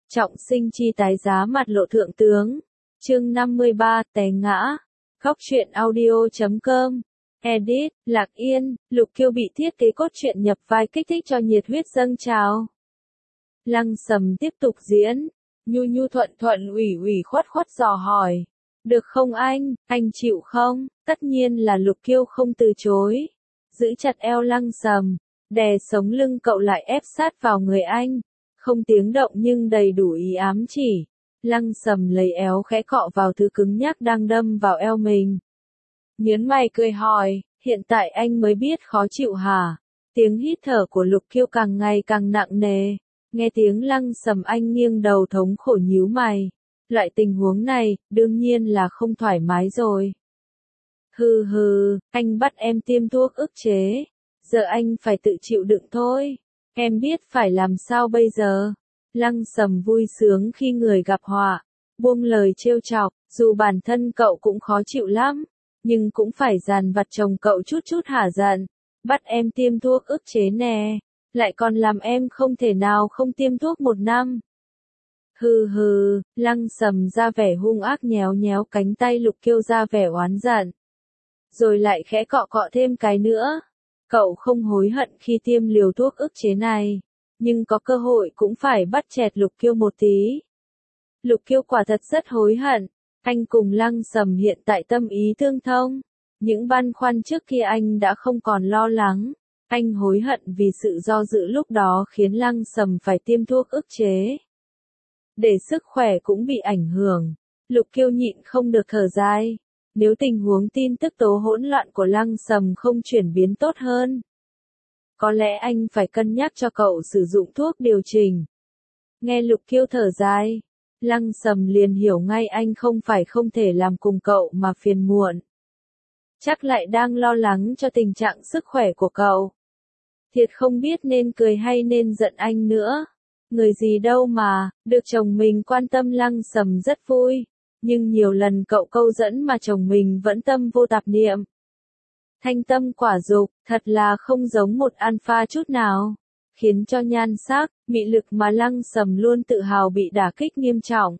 Trọng sinh chi tái giá mặt lộ thượng tướng. Chương 53, té ngã. Góc truyện audio.com. Edit, Lạc Yên, Lục Kiêu bị thiết kế cốt truyện nhập vai kích thích cho nhiệt huyết dâng trào. Lăng Sầm tiếp tục diễn. Nhu nhu thuận thuận ủy ủy khuất dò hỏi. Được không anh chịu không? Tất nhiên là Lục Kiêu không từ chối. Giữ chặt eo Lăng Sầm, đè sống lưng cậu lại ép sát vào người anh. Không tiếng động nhưng đầy đủ ý ám chỉ. Lăng Sầm lấy éo khẽ cọ vào thứ cứng nhắc đang đâm vào eo mình. Nhớn mày cười hỏi, hiện tại anh mới biết khó chịu hả? Tiếng hít thở của Lục Kiêu càng ngày càng nặng nề. Nghe tiếng Lăng Sầm anh nghiêng đầu thống khổ nhíu mày. Loại tình huống này, đương nhiên là không thoải mái rồi. Hừ, anh bắt em tiêm thuốc ức chế. Giờ anh phải tự chịu đựng thôi. Em biết phải làm sao bây giờ. Lăng Sầm vui sướng khi người gặp họa. Buông lời trêu chọc, dù bản thân cậu cũng khó chịu lắm. Nhưng cũng phải dằn vặt chồng cậu chút hả giận. Bắt em tiêm thuốc ức chế nè. Lại còn làm em không thể nào không tiêm thuốc 1 năm. Hừ, Lăng Sầm ra vẻ hung ác nhéo cánh tay Lục Kiêu ra vẻ oán giận. Rồi lại khẽ cọ thêm cái nữa. Cậu không hối hận khi tiêm liều thuốc ức chế này. Nhưng có cơ hội cũng phải bắt chẹt Lục Kiêu một tí. Lục Kiêu quả thật rất hối hận. Anh cùng Lăng Sầm hiện tại tâm ý tương thông. Những băn khoăn trước kia anh đã không còn lo lắng. Anh hối hận vì sự do dự lúc đó khiến Lăng Sầm phải tiêm thuốc ức chế. Để sức khỏe cũng bị ảnh hưởng. Lục Kiêu nhịn không được thở dài. Nếu tình huống tin tức tố hỗn loạn của Lăng Sầm không chuyển biến tốt hơn, có lẽ anh phải cân nhắc cho cậu sử dụng thuốc điều chỉnh. Nghe Lục Kiêu thở dài, Lăng Sầm liền hiểu ngay anh không phải không thể làm cùng cậu mà phiền muộn. Chắc lại đang lo lắng cho tình trạng sức khỏe của cậu. Thiệt không biết nên cười hay nên giận anh nữa. Người gì đâu mà, được chồng mình quan tâm Lăng Sầm rất vui. Nhưng nhiều lần cậu câu dẫn mà chồng mình vẫn tâm vô tạp niệm. Thanh tâm quả dục, thật là không giống một alpha chút nào. Khiến cho nhan sắc, mị lực mà Lăng Sầm luôn tự hào bị đả kích nghiêm trọng.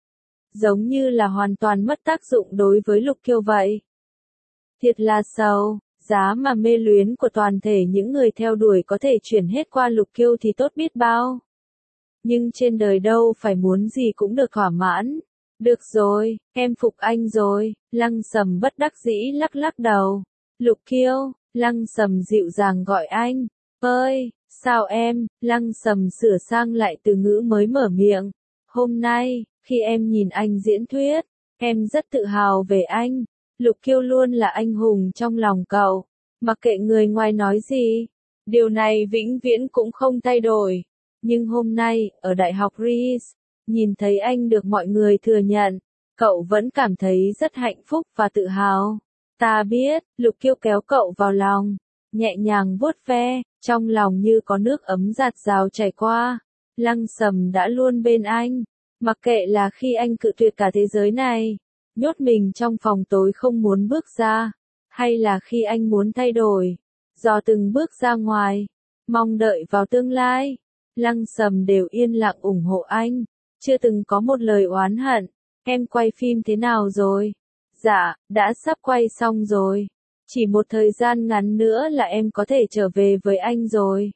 Giống như là hoàn toàn mất tác dụng đối với Lục Kiêu vậy. Thiệt là sầu, giá mà mê luyến của toàn thể những người theo đuổi có thể chuyển hết qua Lục Kiêu thì tốt biết bao. Nhưng trên đời đâu phải muốn gì cũng được thỏa mãn. Được rồi, em phục anh rồi. Lăng Sầm bất đắc dĩ lắc đầu. Lục Kiêu, Lăng Sầm dịu dàng gọi anh. Ơi, sao em? Lăng Sầm sửa sang lại từ ngữ mới mở miệng. Hôm nay, khi em nhìn anh diễn thuyết, em rất tự hào về anh. Lục Kiêu luôn là anh hùng trong lòng cậu. Mặc kệ người ngoài nói gì, điều này vĩnh viễn cũng không thay đổi. Nhưng hôm nay, ở Đại học Rees, nhìn thấy anh được mọi người thừa nhận, cậu vẫn cảm thấy rất hạnh phúc và tự hào. Ta biết, Lục Kiêu kéo cậu vào lòng, nhẹ nhàng vuốt ve, trong lòng như có nước ấm dạt dào chảy qua. Lăng Sầm đã luôn bên anh, mặc kệ là khi anh cự tuyệt cả thế giới này, nhốt mình trong phòng tối không muốn bước ra, hay là khi anh muốn thay đổi, dò từng bước ra ngoài, mong đợi vào tương lai. Lăng Sầm đều yên lặng ủng hộ anh, chưa từng có một lời oán hận. Em quay phim thế nào rồi? Dạ, đã sắp quay xong rồi. Chỉ một thời gian ngắn nữa là em có thể trở về với anh rồi.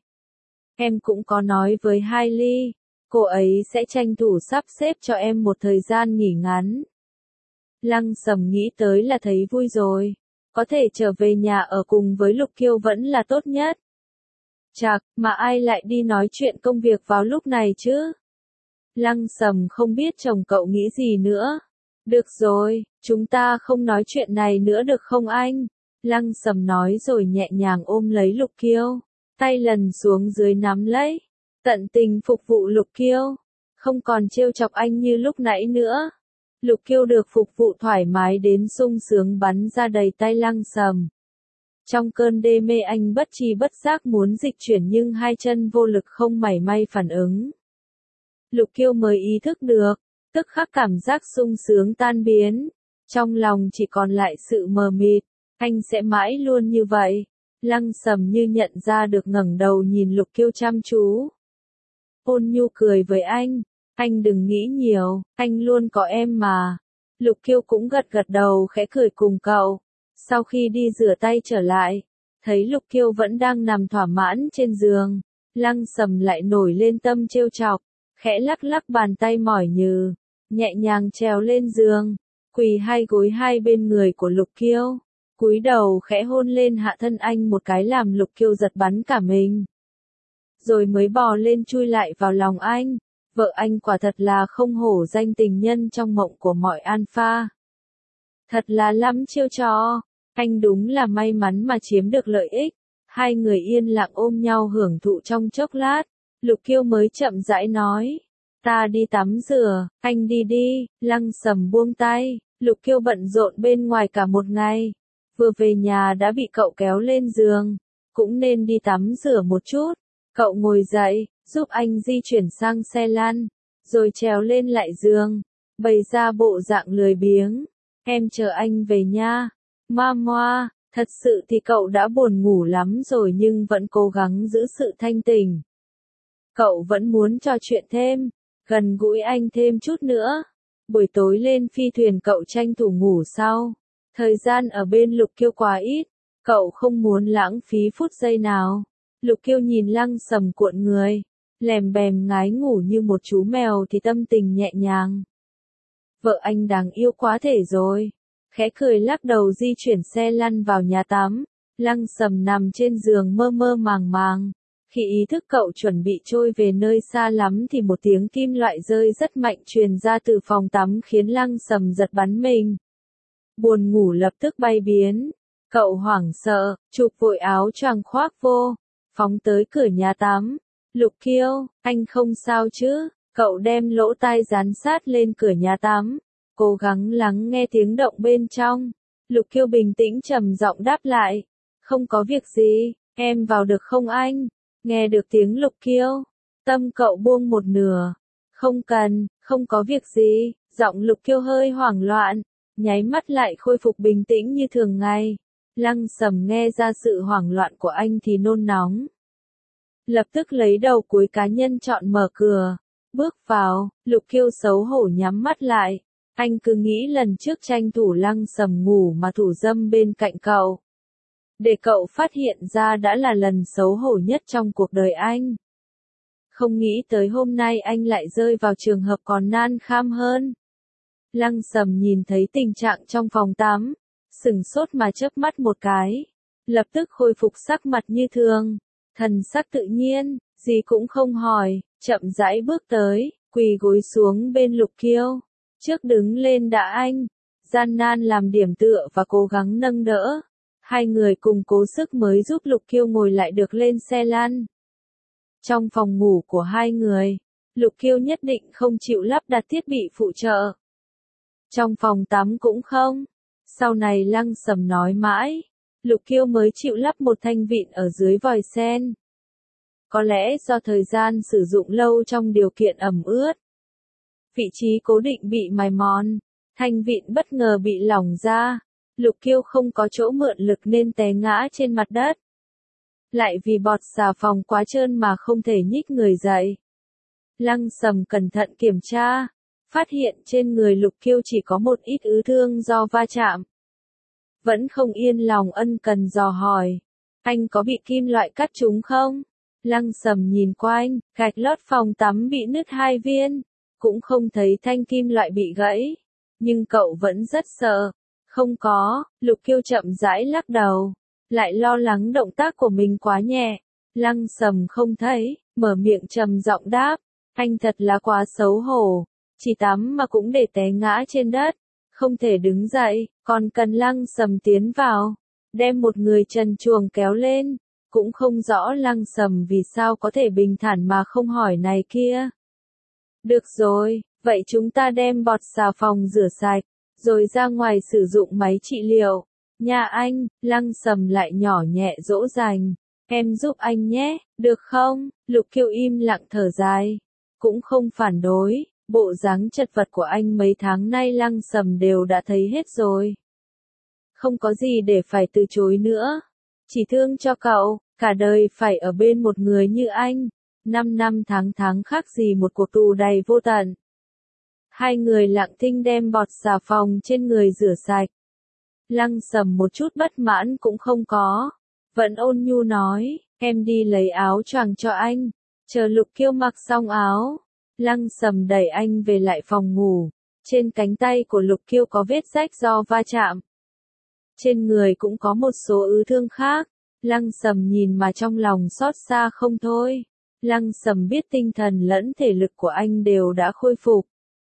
Em cũng có nói với Hailey, cô ấy sẽ tranh thủ sắp xếp cho em một thời gian nghỉ ngắn. Lăng Sầm nghĩ tới là thấy vui rồi. Có thể trở về nhà ở cùng với Lục Kiêu vẫn là tốt nhất. Chạc, mà ai lại đi nói chuyện công việc vào lúc này chứ? Lăng Sầm không biết chồng cậu nghĩ gì nữa. Được rồi, chúng ta không nói chuyện này nữa được không anh? Lăng Sầm nói rồi nhẹ nhàng ôm lấy Lục Kiêu. Tay lần xuống dưới nắm lấy. Tận tình phục vụ Lục Kiêu. Không còn trêu chọc anh như lúc nãy nữa. Lục Kiêu được phục vụ thoải mái đến sung sướng bắn ra đầy tay Lăng Sầm. Trong cơn đê mê anh bất tri bất giác muốn dịch chuyển nhưng hai chân vô lực không mảy may phản ứng. Lục Kiêu mới ý thức được, tức khắc cảm giác sung sướng tan biến. Trong lòng chỉ còn lại sự mờ mịt, anh sẽ mãi luôn như vậy. Lăng Sầm như nhận ra được ngẩng đầu nhìn Lục Kiêu chăm chú. Ôn nhu cười với anh, Anh đừng nghĩ nhiều, anh luôn có em mà. Lục Kiêu cũng gật gật đầu khẽ cười cùng cậu. Sau khi đi rửa tay trở lại, thấy Lục Kiêu vẫn đang nằm thỏa mãn trên giường, Lăng Sầm lại nổi lên tâm trêu chọc, khẽ lắc lắc bàn tay mỏi nhừ, nhẹ nhàng trèo lên giường, quỳ hai gối hai bên người của Lục Kiêu, cúi đầu khẽ hôn lên hạ thân anh một cái làm Lục Kiêu giật bắn cả mình. Rồi mới bò lên chui lại vào lòng anh. Vợ anh quả thật là không hổ danh tình nhân trong mộng của mọi alpha. Thật là lắm chiêu trò. Anh đúng là may mắn mà chiếm được lợi ích. Hai người yên lặng ôm nhau hưởng thụ trong chốc lát. Lục Kiêu mới chậm rãi nói. Ta đi tắm rửa, anh đi đi. Lăng Sầm buông tay. Lục Kiêu bận rộn bên ngoài cả một ngày. Vừa về nhà đã bị cậu kéo lên giường. Cũng nên đi tắm rửa một chút. Cậu ngồi dậy, giúp anh di chuyển sang xe lăn, rồi trèo lên lại giường, bày ra bộ dạng lười biếng. Em chờ anh về nha. Mama, thật sự thì cậu đã buồn ngủ lắm rồi nhưng vẫn cố gắng giữ sự thanh tỉnh. Cậu vẫn muốn trò chuyện thêm, gần gũi anh thêm chút nữa. Buổi tối lên phi thuyền cậu tranh thủ ngủ sau. Thời gian ở bên Lục Kiêu quá ít, cậu không muốn lãng phí phút giây nào. Lục Kiêu nhìn Lăng Sầm cuộn người, lèm bèm ngái ngủ như một chú mèo thì tâm tình nhẹ nhàng. Vợ anh đáng yêu quá thể rồi. Khẽ cười lắc đầu di chuyển xe lăn vào nhà tắm. Lăng Sầm nằm trên giường mơ mơ màng màng. Khi ý thức cậu chuẩn bị trôi về nơi xa lắm thì một tiếng kim loại rơi rất mạnh truyền ra từ phòng tắm khiến Lăng Sầm giật bắn mình. Buồn ngủ lập tức bay biến. Cậu hoảng sợ, chụp vội áo choàng khoác vô, phóng tới cửa nhà tắm. Lục Kiêu, anh không sao chứ? Cậu đem lỗ tai dán sát lên cửa nhà tắm, cố gắng lắng nghe tiếng động bên trong. Lục Kiêu bình tĩnh trầm giọng đáp lại. Không có việc gì, em vào được không anh? Nghe được tiếng Lục Kiêu, tâm cậu buông một nửa. Không cần, không có việc gì. Giọng Lục Kiêu hơi hoảng loạn, nháy mắt lại khôi phục bình tĩnh như thường ngày. Lăng Sầm nghe ra sự hoảng loạn của anh thì nôn nóng. Lập tức lấy đầu cuối cá nhân chọn mở cửa. Bước vào, Lục Kiêu xấu hổ nhắm mắt lại. Anh cứ nghĩ lần trước tranh thủ Lăng Sầm ngủ mà thủ dâm bên cạnh cậu. Để cậu phát hiện ra đã là lần xấu hổ nhất trong cuộc đời anh. Không nghĩ tới hôm nay anh lại rơi vào trường hợp còn nan kham hơn. Lăng Sầm nhìn thấy tình trạng trong phòng tắm, sửng sốt mà chớp mắt một cái. Lập tức khôi phục sắc mặt như thường. Thần sắc tự nhiên, gì cũng không hỏi, chậm rãi bước tới, quỳ gối xuống bên Lục Kiêu. Trước đứng lên đã anh, gian nan làm điểm tựa và cố gắng nâng đỡ. Hai người cùng cố sức mới giúp Lục Kiêu ngồi lại được lên xe lăn. Trong phòng ngủ của hai người, Lục Kiêu nhất định không chịu lắp đặt thiết bị phụ trợ. Trong phòng tắm cũng không. Sau này Lăng Sầm nói mãi, Lục Kiêu mới chịu lắp một thanh vịn ở dưới vòi sen. Có lẽ do thời gian sử dụng lâu trong điều kiện ẩm ướt. Vị trí cố định bị mài mòn, thanh vịn bất ngờ bị lỏng ra. Lục Kiêu không có chỗ mượn lực nên té ngã trên mặt đất. Lại vì bọt xà phòng quá trơn mà không thể nhích người dậy. Lăng Sầm cẩn thận kiểm tra, phát hiện trên người Lục Kiêu chỉ có một ít ứ thương do va chạm. Vẫn không yên lòng ân cần dò hỏi. Anh có bị kim loại cắt trúng không? Lăng Sầm nhìn quanh, gạch lót phòng tắm bị nứt 2 viên. Cũng không thấy thanh kim loại bị gãy. Nhưng cậu vẫn rất sợ. Không có, Lục Kiêu chậm rãi lắc đầu. Lại lo lắng động tác của mình quá nhẹ. Lăng Sầm không thấy, mở miệng trầm giọng đáp. Anh thật là quá xấu hổ. Chỉ tắm mà cũng để té ngã trên đất. Không thể đứng dậy, còn cần Lăng Sầm tiến vào. Đem một người trần truồng kéo lên. Cũng không rõ Lăng Sầm vì sao có thể bình thản mà không hỏi này kia. Được rồi, vậy chúng ta đem bọt xà phòng rửa sạch, rồi ra ngoài sử dụng máy trị liệu. Nhà anh, Lăng Sầm lại nhỏ nhẹ dỗ dành. Em giúp anh nhé, được không? Lục Kiêu im lặng thở dài. Cũng không phản đối, bộ dáng chật vật của anh mấy tháng nay Lăng Sầm đều đã thấy hết rồi. Không có gì để phải từ chối nữa. Chỉ thương cho cậu, cả đời phải ở bên một người như anh. 5 năm tháng tháng khác gì một cuộc tù đầy vô tận. Hai người lặng thinh đem bọt xà phòng trên người rửa sạch. Lăng Sầm một chút bất mãn cũng không có. Vẫn ôn nhu nói, em đi lấy áo choàng cho anh. Chờ Lục Kiêu mặc xong áo. Lăng Sầm đẩy anh về lại phòng ngủ. Trên cánh tay của Lục Kiêu có vết rách do va chạm. Trên người cũng có một số ứ thương khác. Lăng Sầm nhìn mà trong lòng xót xa không thôi. Lăng Sầm biết tinh thần lẫn thể lực của anh đều đã khôi phục.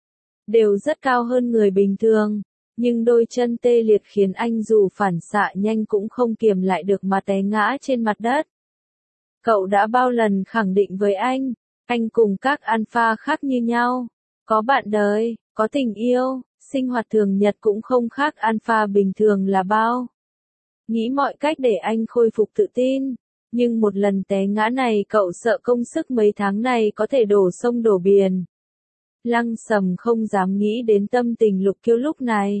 Đều rất cao hơn người bình thường. Nhưng đôi chân tê liệt khiến anh dù phản xạ nhanh cũng không kiềm lại được mà té ngã trên mặt đất. Cậu đã bao lần khẳng định với anh cùng các alpha khác như nhau. Có bạn đời, có tình yêu, sinh hoạt thường nhật cũng không khác alpha bình thường là bao. Nghĩ mọi cách để anh khôi phục tự tin. Nhưng một lần té ngã này cậu sợ công sức mấy tháng này có thể đổ sông đổ biển. Lăng Sầm không dám nghĩ đến tâm tình Lục Kiêu lúc này.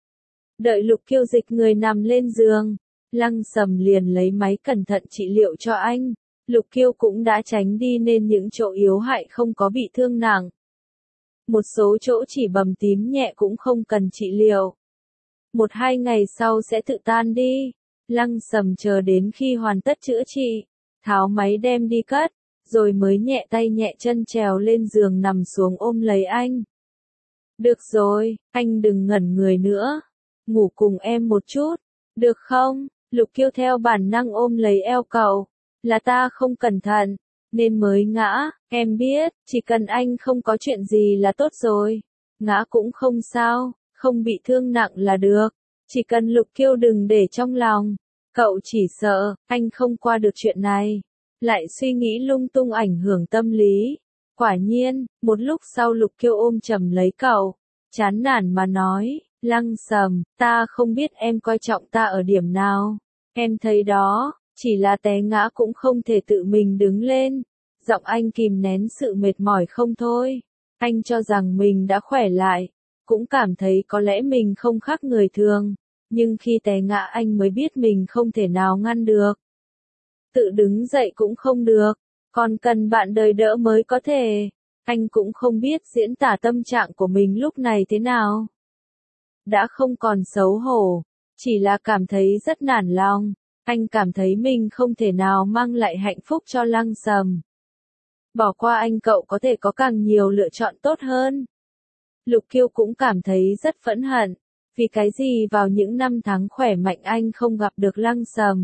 Đợi Lục Kiêu dịch người nằm lên giường, Lăng Sầm liền lấy máy cẩn thận trị liệu cho anh. Lục Kiêu cũng đã tránh đi nên những chỗ yếu hại không có bị thương nặng. Một số chỗ chỉ bầm tím nhẹ cũng không cần trị liệu. 1-2 ngày sau sẽ tự tan đi. Lăng Sầm chờ đến khi hoàn tất chữa trị, tháo máy đem đi cất, rồi mới nhẹ tay nhẹ chân trèo lên giường nằm xuống ôm lấy anh. Được rồi, anh đừng ngẩn người nữa. Ngủ cùng em một chút, được không? Lục Kiêu theo bản năng ôm lấy eo cậu. Là ta không cẩn thận, nên mới ngã, em biết, chỉ cần anh không có chuyện gì là tốt rồi. Ngã cũng không sao, không bị thương nặng là được. Chỉ cần Lục Kiêu đừng để trong lòng. Cậu chỉ sợ, anh không qua được chuyện này. Lại suy nghĩ lung tung ảnh hưởng tâm lý. Quả nhiên, một lúc sau Lục Kiêu ôm chầm lấy cậu. Chán nản mà nói, Lăng Sầm, ta không biết em coi trọng ta ở điểm nào. Em thấy đó, chỉ là té ngã cũng không thể tự mình đứng lên. Giọng anh kìm nén sự mệt mỏi không thôi. Anh cho rằng mình đã khỏe lại. Cũng cảm thấy có lẽ mình không khác người thường. Nhưng khi té ngã anh mới biết mình không thể nào ngăn được. Tự đứng dậy cũng không được. Còn cần bạn đời đỡ mới có thể. Anh cũng không biết diễn tả tâm trạng của mình lúc này thế nào. Đã không còn xấu hổ. Chỉ là cảm thấy rất nản lòng. Anh cảm thấy mình không thể nào mang lại hạnh phúc cho Lăng Sầm. Bỏ qua anh cậu có thể có càng nhiều lựa chọn tốt hơn. Lục Kiêu cũng cảm thấy rất phẫn hận. Vì cái gì vào những năm tháng khỏe mạnh anh không gặp được Lăng Sầm.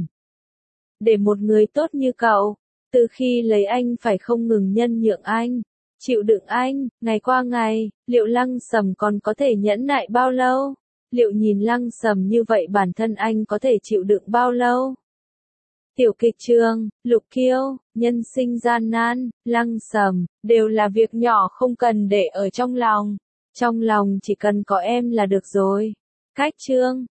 Để một người tốt như cậu, từ khi lấy anh phải không ngừng nhân nhượng anh, chịu đựng anh, ngày qua ngày, liệu Lăng Sầm còn có thể nhẫn nại bao lâu? Liệu nhìn Lăng Sầm như vậy bản thân anh có thể chịu đựng bao lâu? Tiểu kịch trường, Lục Kiêu, nhân sinh gian nan, Lăng Sầm, đều là việc nhỏ không cần để ở trong lòng. Trong lòng chỉ cần có em là được rồi. Cách chương